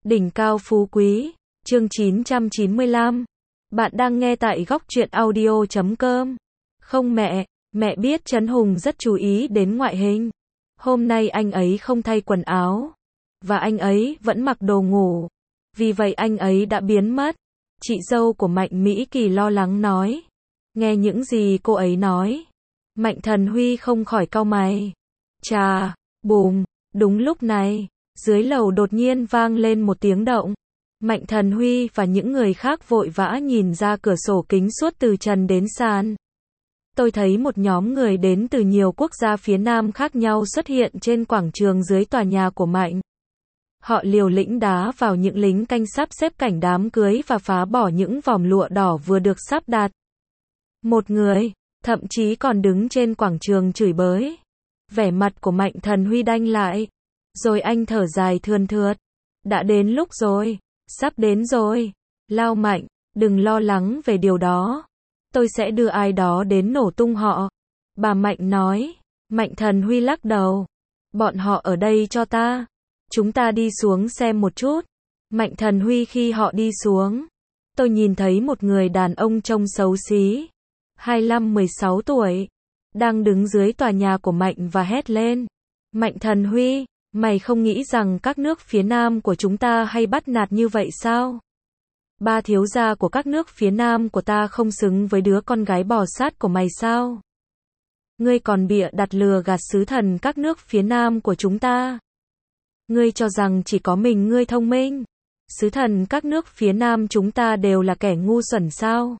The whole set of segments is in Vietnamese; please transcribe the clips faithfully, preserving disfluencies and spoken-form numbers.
Đỉnh cao phú quý, chương chín trăm chín mươi lăm. Bạn đang nghe tại góc truyện audio chấm com. Không mẹ, mẹ biết Trấn Hùng rất chú ý đến ngoại hình. Hôm nay anh ấy không thay quần áo. Và anh ấy vẫn mặc đồ ngủ. Vì vậy anh ấy đã biến mất. Chị dâu của Mạnh Mỹ Kỳ lo lắng nói. Nghe những gì cô ấy nói. Mạnh Thần Huy không khỏi cau mày. Chà, bùm, đúng lúc này. Dưới lầu đột nhiên vang lên một tiếng động. Mạnh Thần Huy và những người khác vội vã nhìn ra cửa sổ kính suốt từ trần đến sàn. Tôi thấy một nhóm người đến từ nhiều quốc gia phía Nam khác nhau xuất hiện trên quảng trường dưới tòa nhà của Mạnh. Họ liều lĩnh đá vào những lính canh sắp xếp cảnh đám cưới và phá bỏ những vòm lụa đỏ vừa được sắp đặt. Một người, thậm chí còn đứng trên quảng trường chửi bới. Vẻ mặt của Mạnh Thần Huy đanh lại. Rồi anh thở dài thườn thượt. Đã đến lúc rồi. Sắp đến rồi. Lao Mạnh, đừng lo lắng về điều đó. Tôi sẽ đưa ai đó đến nổ tung họ. Bà Mạnh nói. Mạnh Thần Huy lắc đầu. Bọn họ ở đây cho ta. Chúng ta đi xuống xem một chút. Mạnh Thần Huy khi họ đi xuống. Tôi nhìn thấy một người đàn ông trông xấu xí. hai mươi lăm mười sáu tuổi. Đang đứng dưới tòa nhà của Mạnh và hét lên. Mạnh Thần Huy. Mày không nghĩ rằng các nước phía Nam của chúng ta hay bắt nạt như vậy sao? Ba thiếu gia của các nước phía Nam của ta không xứng với đứa con gái bò sát của mày sao? Ngươi còn bịa đặt lừa gạt sứ thần các nước phía Nam của chúng ta. Ngươi cho rằng chỉ có mình ngươi thông minh. Sứ thần các nước phía Nam chúng ta đều là kẻ ngu xuẩn sao?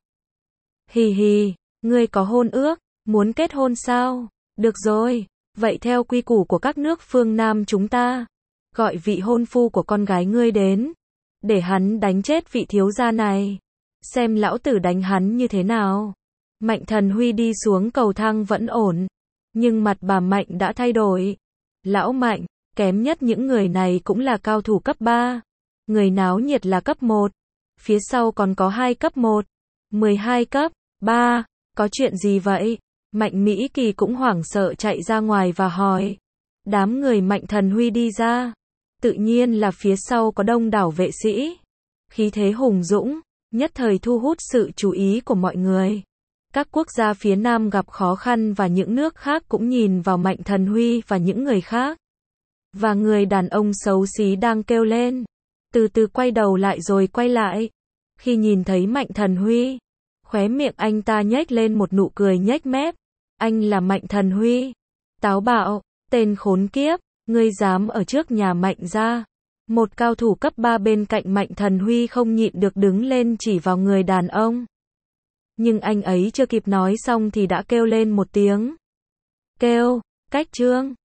Hì hì, ngươi có hôn ước, muốn kết hôn sao? Được rồi. Vậy theo quy củ của các nước phương Nam chúng ta, gọi vị hôn phu của con gái ngươi đến, để hắn đánh chết vị thiếu gia này. Xem lão tử đánh hắn như thế nào. Mạnh Thần Huy đi xuống cầu thang vẫn ổn, nhưng mặt bà Mạnh đã thay đổi. Lão Mạnh, kém nhất những người này cũng là cao thủ cấp ba. Người náo nhiệt là cấp một. Phía sau còn có hai cấp một, mười hai cấp ba. Có chuyện gì vậy? Mạnh Mỹ Kỳ cũng hoảng sợ chạy ra ngoài và hỏi. Đám người Mạnh Thần Huy đi ra. Tự nhiên là phía sau có đông đảo vệ sĩ. Khí thế hùng dũng, nhất thời thu hút sự chú ý của mọi người. Các quốc gia phía Nam gặp khó khăn và những nước khác cũng nhìn vào Mạnh Thần Huy và những người khác. Và người đàn ông xấu xí đang kêu lên. Từ từ quay đầu lại rồi quay lại. Khi nhìn thấy Mạnh Thần Huy, khóe miệng anh ta nhếch lên một nụ cười nhếch mép. Anh là Mạnh Thần Huy. Táo bạo, tên khốn kiếp, ngươi dám ở trước nhà Mạnh gia. Một cao thủ cấp ba bên cạnh Mạnh Thần Huy không nhịn được đứng lên chỉ vào người đàn ông. Nhưng anh ấy chưa kịp nói xong thì đã kêu lên một tiếng. Kêu, cách trương.